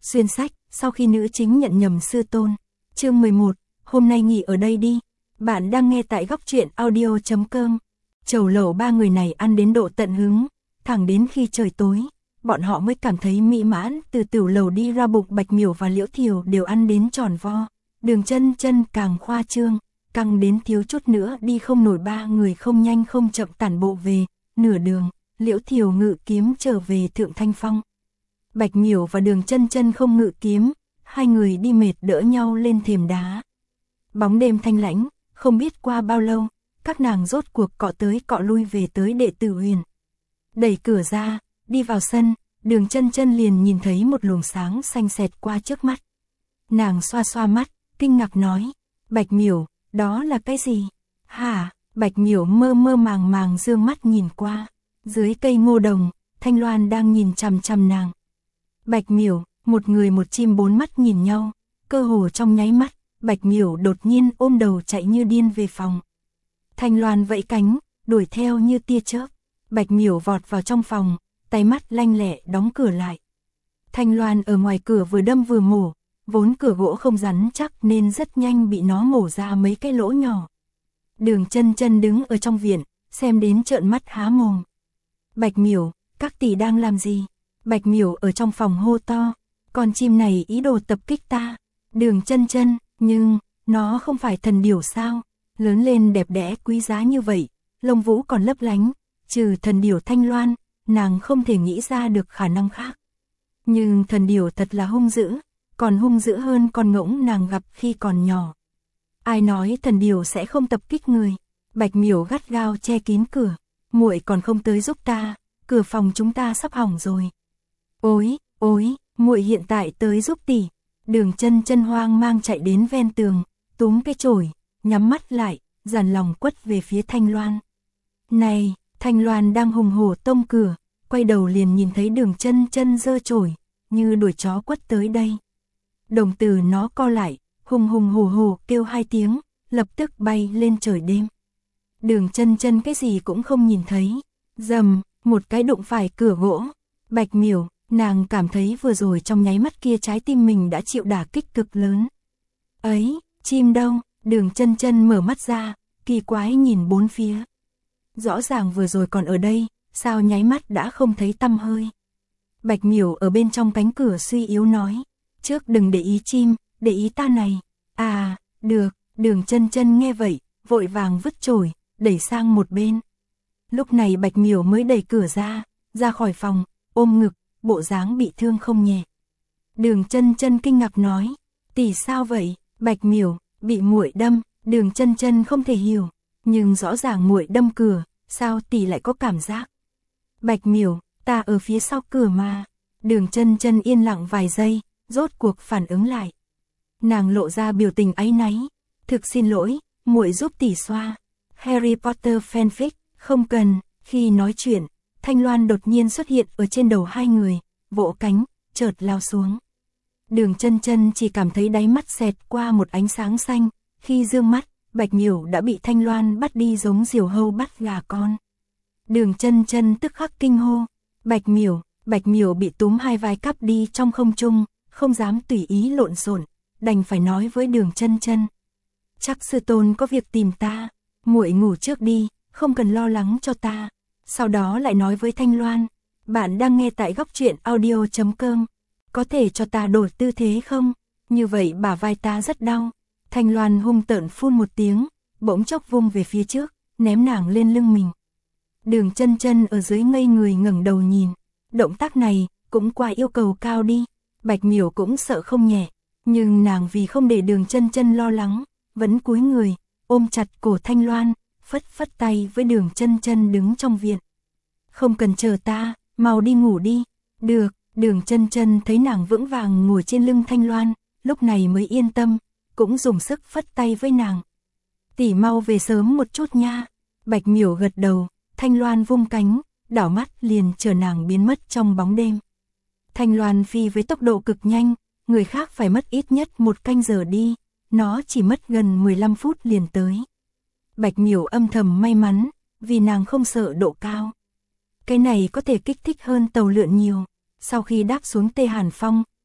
Xuyên sách, sau khi nữ chính nhận nhầm sư tôn. Chương 11, hôm nay nghỉ ở đây đi. Bạn đang nghe tại góc truyện audio.com. Chầu lẩu ba người này ăn đến độ tận hứng, thẳng đến khi trời tối, bọn họ mới cảm thấy mỹ mãn. Từ tiểu lầu đi ra bụng Bạch Miểu và Liễu Thiều đều ăn đến tròn vo. Đường Chân Chân càng khoa trương, căng đến thiếu chút nữa đi không nổi. Ba người không nhanh không chậm tản bộ về. Nửa đường, Liễu Thiều ngự kiếm trở về Thượng Thanh Phong. Bạch Miểu và Đường Chân Chân không ngự kiếm, hai người đi mệt đỡ nhau lên thềm đá. Bóng đêm thanh lãnh, không biết qua bao lâu, các nàng rốt cuộc cọ tới cọ lui về tới Đệ Tử Huyền. Đẩy cửa ra, đi vào sân, Đường Chân Chân liền nhìn thấy một luồng sáng xanh xẹt qua trước mắt. Nàng xoa xoa mắt, kinh ngạc nói, Bạch Miểu, đó là cái gì? Hả? Bạch Miểu mơ mơ màng màng dương mắt nhìn qua, dưới cây ngô đồng, Thanh Loan đang nhìn chằm chằm nàng. Bạch Miểu, một người một chim bốn mắt nhìn nhau, cơ hồ trong nháy mắt, Bạch Miểu đột nhiên ôm đầu chạy như điên về phòng. Thanh Loan vẫy cánh, đuổi theo như tia chớp. Bạch Miểu vọt vào trong phòng, tay mắt lanh lẹ đóng cửa lại. Thanh Loan ở ngoài cửa vừa đâm vừa mổ, vốn cửa gỗ không rắn chắc nên rất nhanh bị nó mổ ra mấy cái lỗ nhỏ. Đường Chân Chân đứng ở trong viện, xem đến trợn mắt há mồm. Bạch Miểu, các tỷ đang làm gì? Bạch Miểu ở trong phòng hô to, con chim này ý đồ tập kích ta. Đường Chân Chân, nhưng, nó không phải thần điểu sao? Lớn lên đẹp đẽ quý giá như vậy, lông vũ còn lấp lánh, trừ thần điểu Thanh Loan, nàng không thể nghĩ ra được khả năng khác. Nhưng thần điểu thật là hung dữ, còn hung dữ hơn con ngỗng nàng gặp khi còn nhỏ. Ai nói thần điểu sẽ không tập kích người? Bạch Miểu gắt gao che kín cửa, muội còn không tới giúp ta, cửa phòng chúng ta sắp hỏng rồi. Ôi, muội hiện tại tới giúp tỷ. Đường Chân Chân hoang mang chạy đến ven tường, túm cái chổi, nhắm mắt lại, dàn lòng quất về phía Thanh Loan. Này, Thanh Loan đang hùng hổ tông cửa, quay đầu liền nhìn thấy Đường Chân Chân giơ chổi, như đuổi chó quất tới đây. Đồng tử nó co lại, hùng hùng hổ hổ kêu hai tiếng, lập tức bay lên trời đêm. Đường Chân Chân cái gì cũng không nhìn thấy, rầm, một cái đụng phải cửa gỗ. Bạch Miểu, nàng cảm thấy vừa rồi trong nháy mắt kia trái tim mình đã chịu đả kích cực lớn. Ấy, chim đâu? Đường Chân Chân mở mắt ra, kỳ quái nhìn bốn phía. Rõ ràng vừa rồi còn ở đây, sao nháy mắt đã không thấy tăm hơi. Bạch Miểu ở bên trong cánh cửa suy yếu nói, trước đừng để ý chim, để ý ta này. À, được. Đường Chân Chân nghe vậy, vội vàng vứt chổi, đẩy sang một bên. Lúc này Bạch Miểu mới đẩy cửa ra khỏi phòng, ôm ngực, bộ dáng bị thương không nhẹ. Đường Chân Chân kinh ngạc nói, tỷ sao vậy? Bạch Miểu, bị muội đâm. Đường Chân Chân không thể hiểu, nhưng rõ ràng muội đâm cửa, sao tỷ lại có cảm giác? Bạch Miểu, ta ở phía sau cửa mà. Đường Chân Chân yên lặng vài giây, rốt cuộc phản ứng lại. Nàng lộ ra biểu tình áy náy, thực xin lỗi, muội giúp tỷ xoa. Harry Potter fanfic, không cần. Khi nói chuyện, Thanh Loan đột nhiên xuất hiện ở trên đầu hai người, vỗ cánh, chợt lao xuống. Đường Chân Chân chỉ cảm thấy đáy mắt xẹt qua một ánh sáng xanh, khi dương mắt, Bạch Miểu đã bị Thanh Loan bắt đi giống diều hâu bắt gà con. Đường Chân Chân tức khắc kinh hô, Bạch Miểu bị túm hai vai cắp đi trong không trung, không dám tùy ý lộn xộn, đành phải nói với Đường Chân Chân, chắc sư tôn có việc tìm ta, muội ngủ trước đi, không cần lo lắng cho ta. Sau đó lại nói với Thanh Loan, bạn đang nghe tại góc truyện audio.com, có thể cho ta đổi tư thế không? Như vậy bả vai ta rất đau. Thanh Loan hung tợn phun một tiếng, bỗng chốc vung về phía trước, ném nàng lên lưng mình. Đường Chân Chân ở dưới ngây người ngẩng đầu nhìn, động tác này cũng quá yêu cầu cao đi. Bạch Miểu cũng sợ không nhẹ, nhưng nàng vì không để Đường Chân Chân lo lắng, vẫn cúi người, ôm chặt cổ Thanh Loan, phất phất tay với Đường Chân Chân đứng trong viện. Không cần chờ ta, mau đi ngủ đi. Được. Đường Chân Chân thấy nàng vững vàng ngồi trên lưng Thanh Loan, lúc này mới yên tâm, cũng dùng sức phất tay với nàng. Tỷ mau về sớm một chút nha. Bạch Miểu gật đầu, Thanh Loan vung cánh, đảo mắt liền chờ nàng biến mất trong bóng đêm. Thanh Loan phi với tốc độ cực nhanh, người khác phải mất ít nhất 1 canh giờ đi, nó chỉ mất gần 15 phút liền tới. Bạch Miểu âm thầm may mắn, vì nàng không sợ độ cao. Cái này có thể kích thích hơn tàu lượn nhiều. Sau khi đáp xuống Tê Hàn Phong,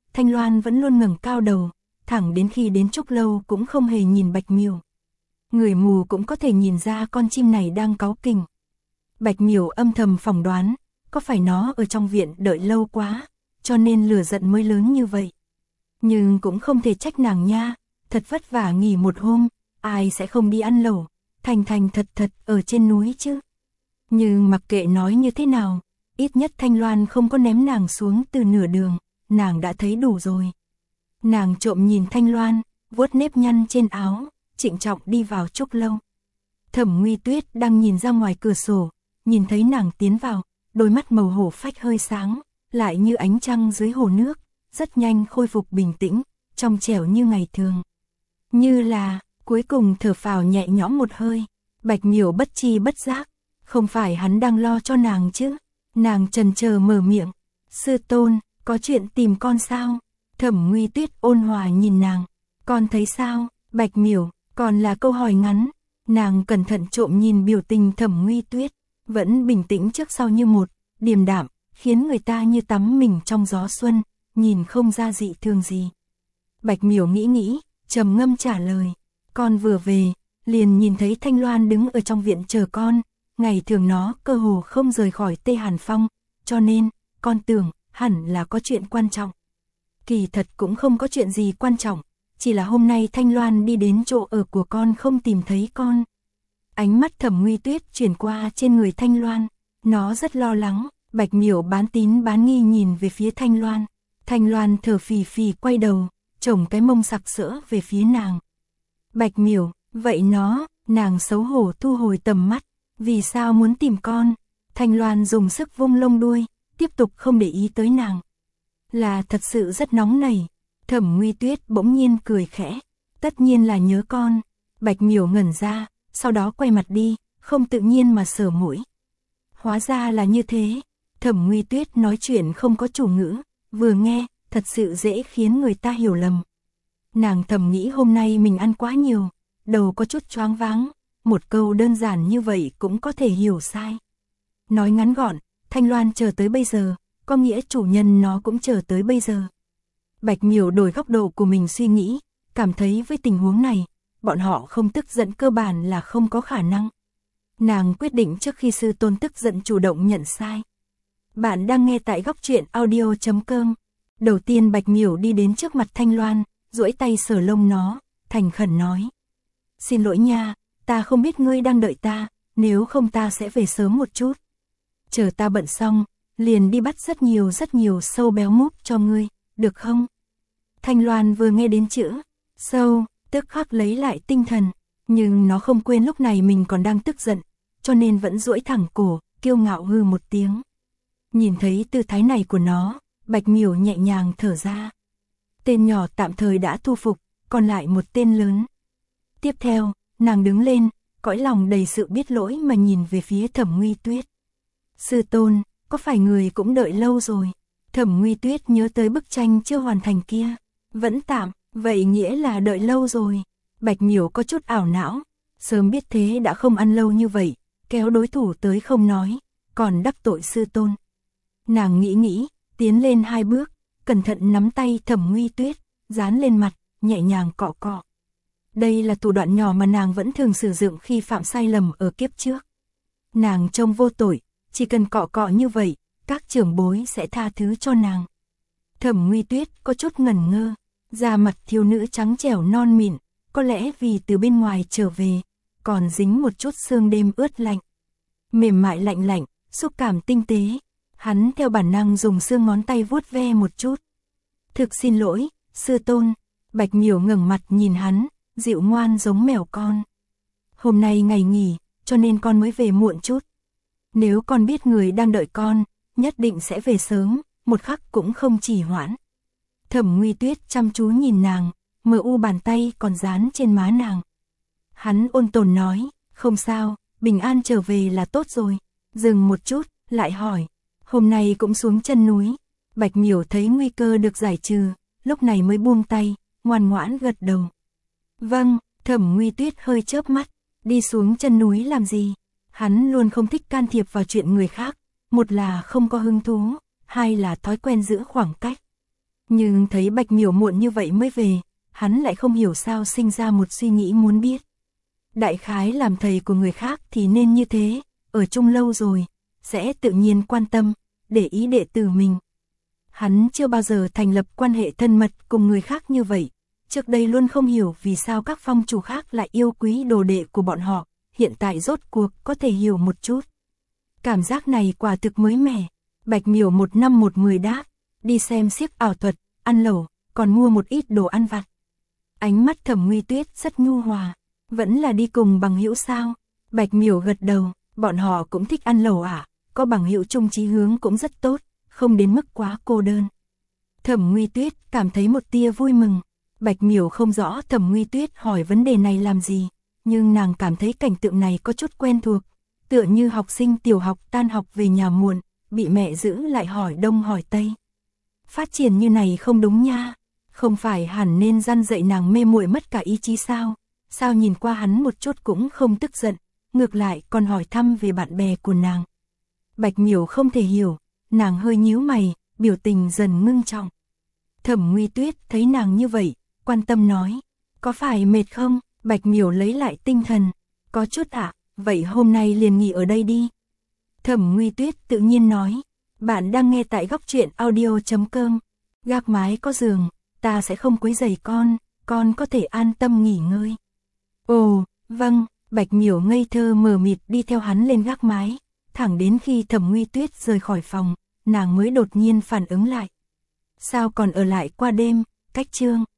Thanh Loan vẫn luôn ngẩng cao đầu, thẳng đến khi đến Trúc Lâu cũng không hề nhìn Bạch Miểu. Người mù cũng có thể nhìn ra con chim này đang cáu kỉnh. Bạch Miểu âm thầm phỏng đoán, có phải nó ở trong viện đợi lâu quá, cho nên lửa giận mới lớn như vậy. Nhưng cũng không thể trách nàng nha, thật vất vả nghỉ một hôm, ai sẽ không đi ăn lẩu, thành thành thật thật ở trên núi chứ. Nhưng mặc kệ nói như thế nào, ít nhất Thanh Loan không có ném nàng xuống từ nửa đường, nàng đã thấy đủ rồi. Nàng trộm nhìn Thanh Loan, vuốt nếp nhăn trên áo, trịnh trọng đi vào Trúc Lâu. Thẩm Nguy Tuyết đang nhìn ra ngoài cửa sổ, nhìn thấy nàng tiến vào, đôi mắt màu hổ phách hơi sáng, lại như ánh trăng dưới hồ nước, rất nhanh khôi phục bình tĩnh, trong trẻo như ngày thường. Như là, cuối cùng thở phào nhẹ nhõm một hơi, Bạch Miểu bất chi bất giác, không phải hắn đang lo cho nàng chứ. Nàng chần chờ mở miệng, sư tôn, có chuyện tìm con sao? Thẩm Nguy Tuyết ôn hòa nhìn nàng, con thấy sao? Bạch Miểu, còn là câu hỏi ngắn. Nàng cẩn thận trộm nhìn biểu tình Thẩm Nguy Tuyết, vẫn bình tĩnh trước sau như một, điềm đạm, khiến người ta như tắm mình trong gió xuân, nhìn không ra dị thường gì. Bạch Miểu nghĩ, trầm ngâm trả lời, con vừa về, liền nhìn thấy Thanh Loan đứng ở trong viện chờ con, ngày thường nó cơ hồ không rời khỏi Tê Hàn Phong, cho nên, con tưởng, hẳn là có chuyện quan trọng. Kỳ thật cũng không có chuyện gì quan trọng, chỉ là hôm nay Thanh Loan đi đến chỗ ở của con không tìm thấy con. Ánh mắt Thẩm Nguy Tuyết chuyển qua trên người Thanh Loan, nó rất lo lắng. Bạch Miểu bán tín bán nghi nhìn về phía Thanh Loan. Thanh Loan thở phì phì quay đầu, chổng cái mông sặc sỡ về phía nàng. Bạch Miểu, vậy nàng xấu hổ thu hồi tầm mắt, vì sao muốn tìm con? Thanh Loan dùng sức vung lông đuôi, tiếp tục không để ý tới nàng. Là thật sự rất nóng nảy. Thẩm Nguy Tuyết bỗng nhiên cười khẽ, tất nhiên là nhớ con. Bạch Miểu ngẩn ra, sau đó quay mặt đi, không tự nhiên mà sờ mũi. Hóa ra là như thế. Thẩm Nguy Tuyết nói chuyện không có chủ ngữ, vừa nghe, thật sự dễ khiến người ta hiểu lầm. Nàng thầm nghĩ hôm nay mình ăn quá nhiều, đầu có chút choáng váng, một câu đơn giản như vậy cũng có thể hiểu sai. Nói ngắn gọn, Thanh Loan chờ tới bây giờ, có nghĩa chủ nhân nó cũng chờ tới bây giờ. Bạch Miểu đổi góc độ của mình suy nghĩ, cảm thấy với tình huống này, bọn họ không tức giận cơ bản là không có khả năng. Nàng quyết định trước khi sư tôn tức giận chủ động nhận sai. Bạn đang nghe tại góc truyện audio.com. Đầu tiên Bạch Miểu đi đến trước mặt Thanh Loan, duỗi tay sờ lông nó, thành khẩn nói. Xin lỗi nha, ta không biết ngươi đang đợi ta, nếu không ta sẽ về sớm một chút. Chờ ta bận xong, liền đi bắt rất nhiều sâu béo múp cho ngươi, được không? Thanh Loan vừa nghe đến chữ sâu, tức khắc lấy lại tinh thần, nhưng nó không quên lúc này mình còn đang tức giận, cho nên vẫn duỗi thẳng cổ, kiêu ngạo hừ một tiếng. Nhìn thấy tư thái này của nó, Bạch Miểu nhẹ nhàng thở ra. Tên nhỏ tạm thời đã thu phục, còn lại một tên lớn. Tiếp theo, nàng đứng lên, cõi lòng đầy sự biết lỗi mà nhìn về phía Thẩm Nguy Tuyết. Sư tôn, có phải người cũng đợi lâu rồi? Thẩm Nguy Tuyết nhớ tới bức tranh chưa hoàn thành kia. Vẫn tạm, vậy nghĩa là đợi lâu rồi. Bạch Miểu có chút ảo não, sớm biết thế đã không ăn lâu như vậy, kéo đối thủ tới không nói, còn đắc tội sư tôn. Nàng nghĩ, tiến lên 2 bước, cẩn thận nắm tay Thẩm Nguy Tuyết, dán lên mặt, nhẹ nhàng cọ cọ. Đây là thủ đoạn nhỏ mà nàng vẫn thường sử dụng khi phạm sai lầm ở kiếp trước. Nàng trông vô tội, chỉ cần cọ cọ như vậy, các trưởng bối sẽ tha thứ cho nàng. Thẩm Nguy Tuyết có chút ngẩn ngơ, da mặt thiếu nữ trắng trẻo non mịn, có lẽ vì từ bên ngoài trở về, còn dính một chút sương đêm ướt lạnh. Mềm mại lạnh lạnh, xúc cảm tinh tế. Hắn theo bản năng dùng xương ngón tay vuốt ve một chút. Thực xin lỗi, sư tôn. Bạch Miểu ngẩng mặt nhìn hắn, dịu ngoan giống mèo con. Hôm nay ngày nghỉ, cho nên con mới về muộn chút. Nếu con biết người đang đợi con, nhất định sẽ về sớm, một khắc cũng không trì hoãn. Thẩm Nguy Tuyết chăm chú nhìn nàng, mờ u bàn tay còn dán trên má nàng. Hắn ôn tồn nói, không sao, bình an trở về là tốt rồi. Dừng một chút, lại hỏi, hôm nay cũng xuống chân núi. Bạch Miểu thấy nguy cơ được giải trừ, lúc này mới buông tay, ngoan ngoãn gật đầu. Vâng, Thẩm Nguy Tuyết hơi chớp mắt, đi xuống chân núi làm gì? Hắn luôn không thích can thiệp vào chuyện người khác, một là không có hứng thú, hai là thói quen giữ khoảng cách. Nhưng thấy Bạch Miểu muộn như vậy mới về, hắn lại không hiểu sao sinh ra một suy nghĩ muốn biết. Đại khái làm thầy của người khác thì nên như thế, ở chung lâu rồi, sẽ tự nhiên quan tâm, để ý đệ tử mình. Hắn chưa bao giờ thành lập quan hệ thân mật cùng người khác như vậy, trước đây luôn không hiểu vì sao các phong chủ khác lại yêu quý đồ đệ của bọn họ, hiện tại rốt cuộc có thể hiểu một chút. Cảm giác này quả thực mới mẻ. Bạch Miểu 1 năm 1 10 đáp, đi xem xiếc ảo thuật, ăn lẩu, còn mua một ít đồ ăn vặt. Ánh mắt Thẩm Nguy Tuyết rất nhu hòa, vẫn là đi cùng bằng hữu sao? Bạch Miểu gật đầu, bọn họ cũng thích ăn lẩu à, có bằng hữu chung chí hướng cũng rất tốt, không đến mức quá cô đơn. Thẩm Nguy Tuyết cảm thấy một tia vui mừng. Bạch Miểu không rõ Thẩm Nguy Tuyết hỏi vấn đề này làm gì, nhưng nàng cảm thấy cảnh tượng này có chút quen thuộc, tựa như học sinh tiểu học tan học về nhà muộn, bị mẹ giữ lại hỏi đông hỏi tây. Phát triển như này không đúng nha, không phải hẳn nên răn dạy nàng mê muội mất cả ý chí sao? Sao nhìn qua hắn một chút cũng không tức giận, ngược lại còn hỏi thăm về bạn bè của nàng. Bạch Miểu không thể hiểu, nàng hơi nhíu mày, biểu tình dần ngưng trọng. Thẩm Nguy Tuyết thấy nàng như vậy, quan tâm nói, có phải mệt không? Bạch Miểu lấy lại tinh thần, có chút ạ, vậy hôm nay liền nghỉ ở đây đi. Thẩm Nguy Tuyết tự nhiên nói, bạn đang nghe tại góc truyện audio.com, gác mái có giường, ta sẽ không quấy rầy con có thể an tâm nghỉ ngơi. Ồ, vâng, Bạch Miểu ngây thơ mờ mịt đi theo hắn lên gác mái, thẳng đến khi Thẩm Nguy Tuyết rời khỏi phòng, nàng mới đột nhiên phản ứng lại. Sao còn ở lại qua đêm, cách chương.